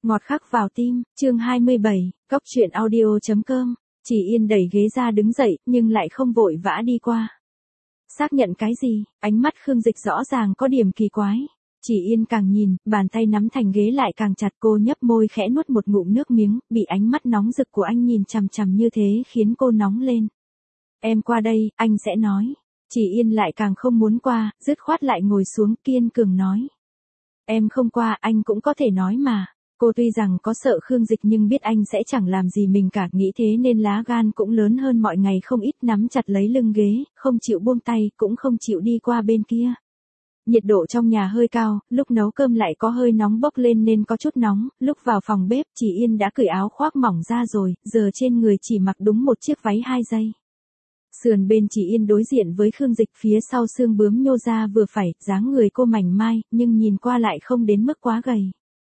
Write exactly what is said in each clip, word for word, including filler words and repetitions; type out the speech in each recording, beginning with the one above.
Ngọt khắc vào tim, chương hai mươi bảy, cóc truyện audio chấm com. Chỉ Yên đẩy ghế ra đứng dậy, nhưng lại không vội vã đi qua. Xác nhận cái gì? Ánh mắt Khương Dịch rõ ràng có điểm kỳ quái. Chỉ Yên càng nhìn, bàn tay nắm thành ghế lại càng chặt, cô nhấp môi khẽ nuốt một ngụm nước miếng, bị ánh mắt nóng rực của anh nhìn chằm chằm như thế khiến cô nóng lên. Em qua đây, anh sẽ nói. Chỉ Yên lại càng không muốn qua, dứt khoát lại ngồi xuống kiên cường nói. Em không qua, anh cũng có thể nói mà. Cô tuy rằng có sợ Khương Dịch nhưng biết anh sẽ chẳng làm gì mình cả, nghĩ thế nên lá gan cũng lớn hơn mọi ngày không ít, nắm chặt lấy lưng ghế, không chịu buông tay, cũng không chịu đi qua bên kia. Nhiệt độ trong nhà hơi cao, lúc nấu cơm lại có hơi nóng bốc lên nên có chút nóng, lúc vào phòng bếp Chỉ Yên đã cởi áo khoác mỏng ra rồi, giờ trên người chỉ mặc đúng một chiếc váy hai dây. Sườn bên Chỉ Yên đối diện với Khương Dịch, phía sau xương bướm nhô ra vừa phải, dáng người cô mảnh mai, nhưng nhìn qua lại không đến mức quá gầy.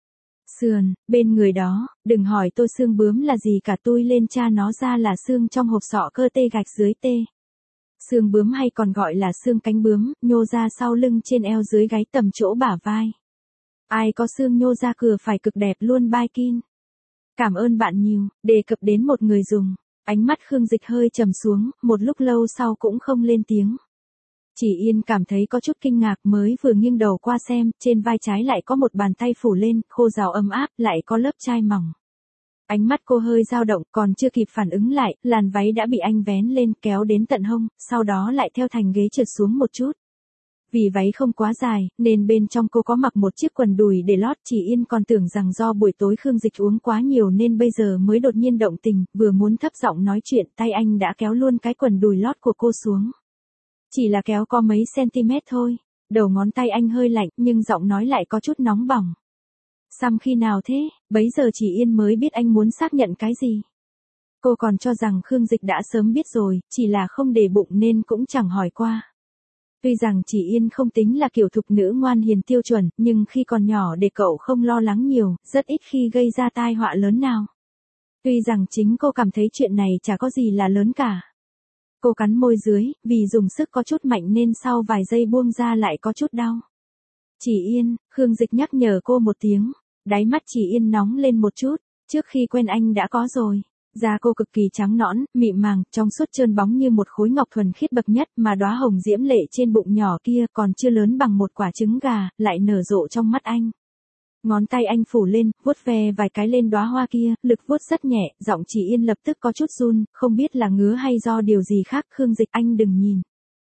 Sườn, bên người đó, đừng hỏi tôi xương bướm là gì cả, tôi lên tra nó ra là xương trong hộp sọ cơ tê gạch dưới tê. Xương bướm hay còn gọi là xương cánh bướm, nhô ra sau lưng trên eo dưới gáy tầm chỗ bả vai. Ai có xương nhô ra cửa phải cực đẹp luôn bye kin. Cảm ơn bạn nhiều, đề cập đến một người dùng. Ánh mắt Khương Dịch hơi trầm xuống, một lúc lâu sau cũng không lên tiếng. Chỉ Yên cảm thấy có chút kinh ngạc, mới vừa nghiêng đầu qua xem, trên vai trái lại có một bàn tay phủ lên, khô ráo ấm áp, lại có lớp chai mỏng. Ánh mắt cô hơi dao động, còn chưa kịp phản ứng lại, làn váy đã bị anh vén lên kéo đến tận hông, sau đó lại theo thành ghế trượt xuống một chút. Vì váy không quá dài, nên bên trong cô có mặc một chiếc quần đùi để lót. Chỉ Yên còn tưởng rằng do buổi tối Khương Dịch uống quá nhiều nên bây giờ mới đột nhiên động tình, vừa muốn thấp giọng nói chuyện, tay anh đã kéo luôn cái quần đùi lót của cô xuống. Chỉ là kéo có mấy cm thôi, đầu ngón tay anh hơi lạnh, nhưng giọng nói lại có chút nóng bỏng. Xăm khi nào thế? Bấy giờ Chỉ Yên mới biết anh muốn xác nhận cái gì. Cô còn cho rằng Khương Dịch đã sớm biết rồi, chỉ là không để bụng nên cũng chẳng hỏi qua. Tuy rằng Chỉ Yên không tính là kiểu thục nữ ngoan hiền tiêu chuẩn, nhưng khi còn nhỏ để cậu không lo lắng nhiều, rất ít khi gây ra tai họa lớn nào. Tuy rằng chính cô cảm thấy chuyện này chả có gì là lớn cả. Cô cắn môi dưới, vì dùng sức có chút mạnh nên sau vài giây buông ra lại có chút đau. Chỉ Yên, Khương Dịch nhắc nhở cô một tiếng, đáy mắt Chỉ Yên nóng lên một chút, trước khi quen anh đã có rồi. Da cô cực kỳ trắng nõn, mịn màng, trong suốt trơn bóng như một khối ngọc thuần khiết bậc nhất, mà đóa hồng diễm lệ trên bụng nhỏ kia còn chưa lớn bằng một quả trứng gà, lại nở rộ trong mắt anh. Ngón tay anh phủ lên, vuốt ve vài cái lên đóa hoa kia, lực vuốt rất nhẹ, giọng Chỉ Yên lập tức có chút run, không biết là ngứa hay do điều gì khác. Khương Dịch, anh đừng nhìn.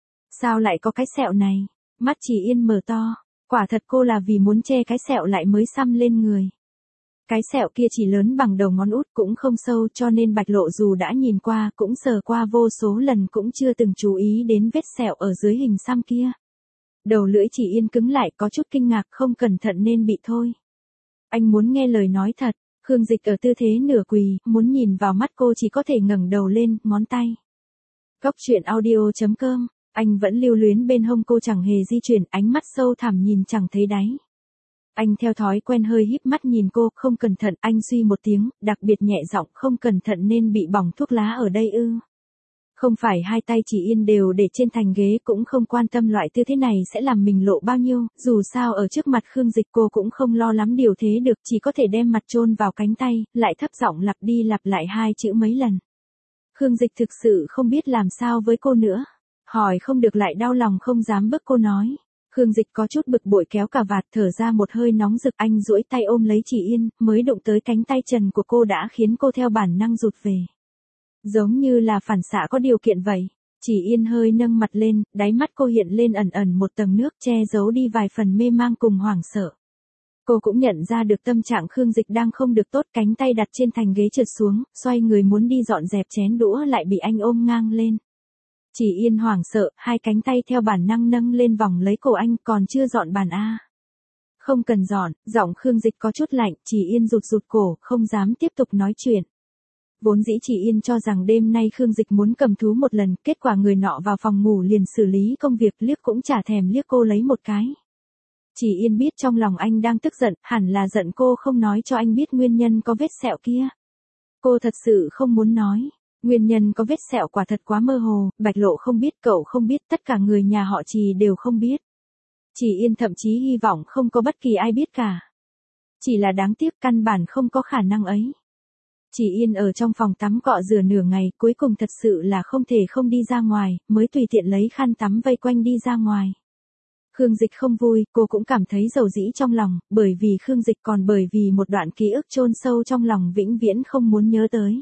Sao lại có cái sẹo này? Mắt Chỉ Yên mở to, quả thật cô là vì muốn che cái sẹo lại mới xăm lên người. Cái sẹo kia chỉ lớn bằng đầu ngón út, cũng không sâu, cho nên Bạch Lộ dù đã nhìn qua, cũng sờ qua vô số lần cũng chưa từng chú ý đến vết sẹo ở dưới hình xăm kia. Đầu lưỡi Chỉ Yên cứng lại, có chút kinh ngạc, không cẩn thận nên bị thôi. Anh muốn nghe lời nói thật. Khương Dịch ở tư thế nửa quỳ, muốn nhìn vào mắt cô chỉ có thể ngẩng đầu lên, ngón tay. Cóc truyện audio chấm com. Anh vẫn lưu luyến bên hông cô, chẳng hề di chuyển, ánh mắt sâu thẳm nhìn chẳng thấy đáy. Anh theo thói quen hơi híp mắt nhìn cô, không cẩn thận, anh suy một tiếng, đặc biệt nhẹ giọng, không cẩn thận nên bị bỏng thuốc lá ở đây ư? Không phải hai tay Chỉ Yên đều để trên thành ghế, cũng không quan tâm loại tư thế này sẽ làm mình lộ bao nhiêu, dù sao ở trước mặt Khương Dịch cô cũng không lo lắm điều thế được, chỉ có thể đem mặt chôn vào cánh tay, lại thấp giọng lặp đi lặp lại hai chữ mấy lần. Khương Dịch thực sự không biết làm sao với cô nữa, hỏi không được lại đau lòng không dám bức cô nói. Khương Dịch có chút bực bội kéo cà vạt, thở ra một hơi nóng rực, anh duỗi tay ôm lấy Chỉ Yên, mới đụng tới cánh tay trần của cô đã khiến cô theo bản năng rụt về. Giống như là phản xạ có điều kiện vậy. Chỉ Yên hơi nâng mặt lên, đáy mắt cô hiện lên ẩn ẩn một tầng nước, che giấu đi vài phần mê mang cùng hoảng sợ. Cô cũng nhận ra được tâm trạng Khương Dịch đang không được tốt, cánh tay đặt trên thành ghế trượt xuống, xoay người muốn đi dọn dẹp chén đũa lại bị anh ôm ngang lên. Chỉ Yên hoảng sợ, hai cánh tay theo bản năng nâng lên vòng lấy cổ anh, còn chưa dọn bàn à? Không cần dọn, giọng Khương Dịch có chút lạnh, Chỉ Yên rụt rụt cổ, không dám tiếp tục nói chuyện. Vốn dĩ Chỉ Yên cho rằng đêm nay Khương Dịch muốn cầm thú một lần, kết quả người nọ vào phòng ngủ liền xử lý công việc, liếc cũng chả thèm liếc cô lấy một cái. Chỉ Yên biết trong lòng anh đang tức giận, hẳn là giận cô không nói cho anh biết nguyên nhân có vết sẹo kia. Cô thật sự không muốn nói. Nguyên nhân có vết sẹo quả thật quá mơ hồ, Bạch Lộ không biết, cậu không biết, tất cả người nhà họ Trì đều không biết. Chỉ Yên thậm chí hy vọng không có bất kỳ ai biết cả. Chỉ là đáng tiếc căn bản không có khả năng ấy. Chỉ Yên ở trong phòng tắm cọ rửa nửa ngày, cuối cùng thật sự là không thể không đi ra ngoài, mới tùy tiện lấy khăn tắm vây quanh đi ra ngoài. Khương Dịch không vui, cô cũng cảm thấy dầu dĩ trong lòng, bởi vì Khương Dịch còn bởi vì một đoạn ký ức chôn sâu trong lòng vĩnh viễn không muốn nhớ tới.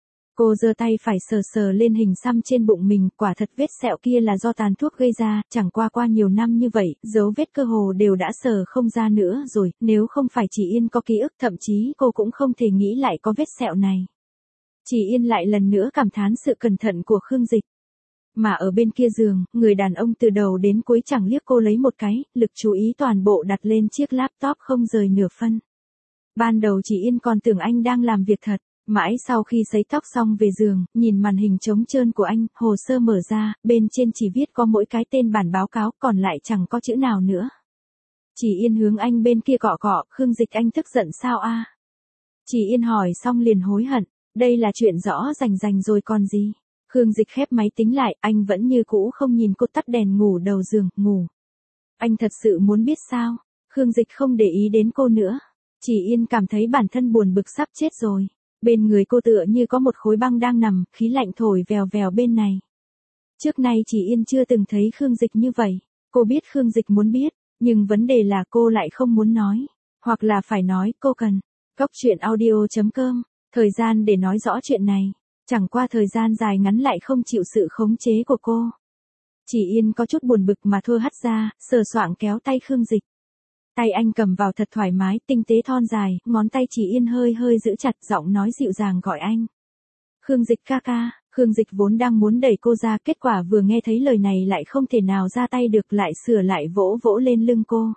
Cô giơ tay phải sờ sờ lên hình xăm trên bụng mình, quả thật vết sẹo kia là do tàn thuốc gây ra, chẳng qua qua nhiều năm như vậy, dấu vết cơ hồ đều đã sờ không ra nữa rồi, nếu không phải Chỉ Yên có ký ức thậm chí cô cũng không thể nghĩ lại có vết sẹo này. Chỉ Yên lại lần nữa cảm thán sự cẩn thận của Khương Dịch. Mà ở bên kia giường, người đàn ông từ đầu đến cuối chẳng liếc cô lấy một cái, lực chú ý toàn bộ đặt lên chiếc laptop không rời nửa phân. Ban đầu Chỉ Yên còn tưởng anh đang làm việc thật. Mãi sau khi sấy tóc xong về giường, nhìn màn hình trống trơn của anh, hồ sơ mở ra, bên trên chỉ viết có mỗi cái tên bản báo cáo, còn lại chẳng có chữ nào nữa. Chỉ Yên hướng anh bên kia cọ cọ, Khương Dịch anh tức giận sao a? Chỉ Yên hỏi xong liền hối hận, đây là chuyện rõ rành rành rồi còn gì. Khương Dịch khép máy tính lại, anh vẫn như cũ không nhìn cô tắt đèn ngủ đầu giường, ngủ. Anh thật sự muốn biết sao? Khương Dịch không để ý đến cô nữa. Chỉ Yên cảm thấy bản thân buồn bực sắp chết rồi. Bên người cô tựa như có một khối băng đang nằm, khí lạnh thổi vèo vèo bên này. Trước nay Chỉ Yên chưa từng thấy Khương Dịch như vậy. Cô biết Khương Dịch muốn biết, nhưng vấn đề là cô lại không muốn nói. Hoặc là phải nói, cô cần. Cóc truyện audio chấm com, thời gian để nói rõ chuyện này. Chẳng qua thời gian dài ngắn lại không chịu sự khống chế của cô. Chỉ Yên có chút buồn bực mà thôi hắt ra, sờ soạng kéo tay Khương Dịch. Tay anh cầm vào thật thoải mái, tinh tế thon dài, ngón tay Chỉ Yên hơi hơi giữ chặt, giọng nói dịu dàng gọi anh. Khương Dịch ca ca. Khương Dịch vốn đang muốn đẩy cô ra, kết quả vừa nghe thấy lời này lại không thể nào ra tay được, lại sửa lại vỗ vỗ lên lưng cô.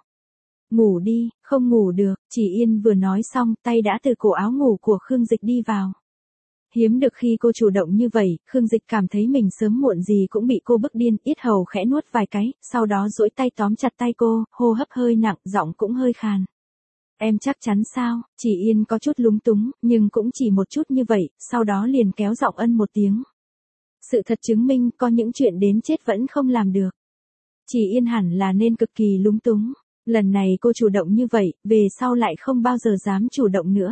Ngủ đi, không ngủ được. Chỉ Yên vừa nói xong, tay đã từ cổ áo ngủ của Khương Dịch đi vào. Hiếm được khi cô chủ động như vậy, Khương Dịch cảm thấy mình sớm muộn gì cũng bị cô bức điên, yết hầu khẽ nuốt vài cái, sau đó duỗi tay tóm chặt tay cô, hô hấp hơi nặng, giọng cũng hơi khàn. Em chắc chắn sao? Chỉ Yên có chút lúng túng, nhưng cũng chỉ một chút như vậy, sau đó liền kéo giọng ân một tiếng. Sự thật chứng minh có những chuyện đến chết vẫn không làm được. Chỉ Yên hẳn là nên cực kỳ lúng túng. Lần này cô chủ động như vậy, về sau lại không bao giờ dám chủ động nữa.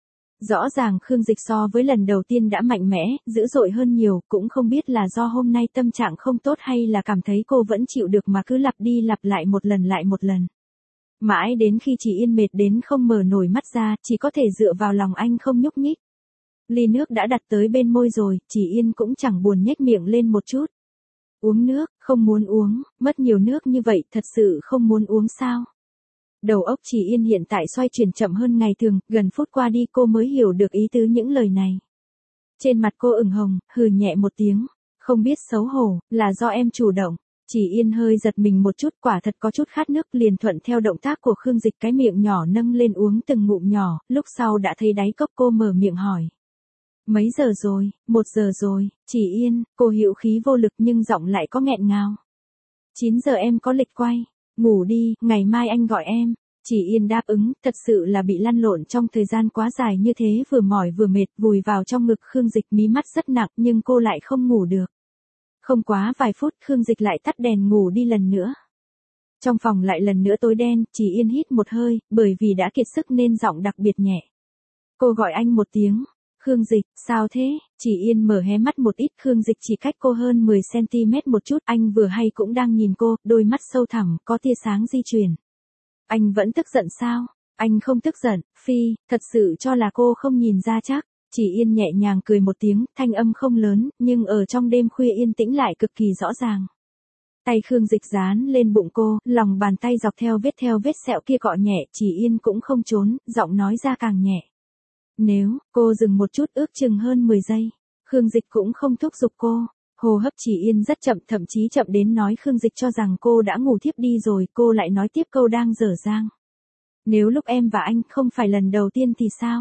Rõ ràng Khương Dịch so với lần đầu tiên đã mạnh mẽ, dữ dội hơn nhiều, cũng không biết là do hôm nay tâm trạng không tốt hay là cảm thấy cô vẫn chịu được mà cứ lặp đi lặp lại một lần lại một lần. Mãi đến khi Chỉ Yên mệt đến không mở nổi mắt ra, chỉ có thể dựa vào lòng anh không nhúc nhích. Ly nước đã đặt tới bên môi rồi, Chỉ Yên cũng chẳng buồn nhếch miệng lên một chút. Uống nước, không muốn uống, mất nhiều nước như vậy, thật sự không muốn uống sao? Đầu óc Chỉ Yên hiện tại xoay chuyển chậm hơn ngày thường, gần phút qua đi cô mới hiểu được ý tứ những lời này. Trên mặt cô ửng hồng, hừ nhẹ một tiếng, không biết xấu hổ, là do em chủ động. Chỉ Yên hơi giật mình một chút, quả thật có chút khát nước, liền thuận theo động tác của Khương Dịch, cái miệng nhỏ nâng lên uống từng ngụm nhỏ, lúc sau đã thấy đáy cốc, cô mở miệng hỏi. Mấy giờ rồi? Một giờ rồi. Chỉ Yên, cô hữu khí vô lực nhưng giọng lại có nghẹn ngào. Chín giờ em có lịch quay. Ngủ đi, ngày mai anh gọi em. Chỉ Yên đáp ứng, thật sự là bị lăn lộn trong thời gian quá dài như thế, vừa mỏi vừa mệt, vùi vào trong ngực Khương Dịch, mí mắt rất nặng nhưng cô lại không ngủ được. Không quá vài phút, Khương Dịch lại tắt đèn ngủ đi lần nữa. Trong phòng lại lần nữa tối đen, Chỉ Yên hít một hơi, bởi vì đã kiệt sức nên giọng đặc biệt nhẹ. Cô gọi anh một tiếng. Khương Dịch, sao thế? Chỉ Yên mở hé mắt một ít, Khương Dịch chỉ cách cô hơn mười xăng ti mét một chút, anh vừa hay cũng đang nhìn cô, đôi mắt sâu thẳm, có tia sáng di chuyển. Anh vẫn tức giận sao? Anh không tức giận, Phi, thật sự cho là cô không nhìn ra chắc. Chỉ Yên nhẹ nhàng cười một tiếng, thanh âm không lớn, nhưng ở trong đêm khuya yên tĩnh lại cực kỳ rõ ràng. Tay Khương Dịch dán lên bụng cô, lòng bàn tay dọc theo vết theo vết sẹo kia cọ nhẹ, Chỉ Yên cũng không trốn, giọng nói ra càng nhẹ. Nếu, cô dừng một chút, ước chừng hơn mười giây. Khương Dịch cũng không thúc giục cô. Hô hấp Chỉ Yên rất chậm, thậm chí chậm đến nói Khương Dịch cho rằng cô đã ngủ thiếp đi rồi, cô lại nói tiếp câu đang dở dang. Nếu lúc em và anh không phải lần đầu tiên thì sao?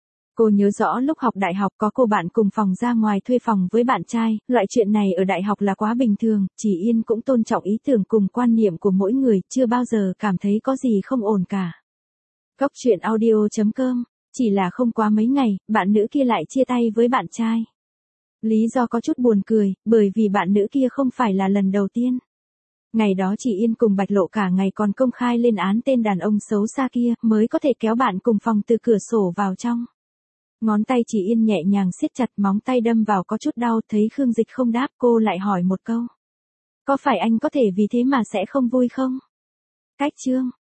Cô nhớ rõ lúc học đại học có cô bạn cùng phòng ra ngoài thuê phòng với bạn trai, loại chuyện này ở đại học là quá bình thường, Chỉ Yên cũng tôn trọng ý tưởng cùng quan niệm của mỗi người, chưa bao giờ cảm thấy có gì không ổn cả. Cóc truyện audio chấm com, chỉ là không quá mấy ngày, bạn nữ kia lại chia tay với bạn trai. Lý do có chút buồn cười, bởi vì bạn nữ kia không phải là lần đầu tiên. Ngày đó chị Yên cùng Bạch Lộ cả ngày còn công khai lên án tên đàn ông xấu xa kia, mới có thể kéo bạn cùng phòng từ cửa sổ vào trong. Ngón tay chị Yên nhẹ nhàng siết chặt, móng tay đâm vào có chút đau, thấy Khương Dịch không đáp, cô lại hỏi một câu. Có phải anh có thể vì thế mà sẽ không vui không? Cách chương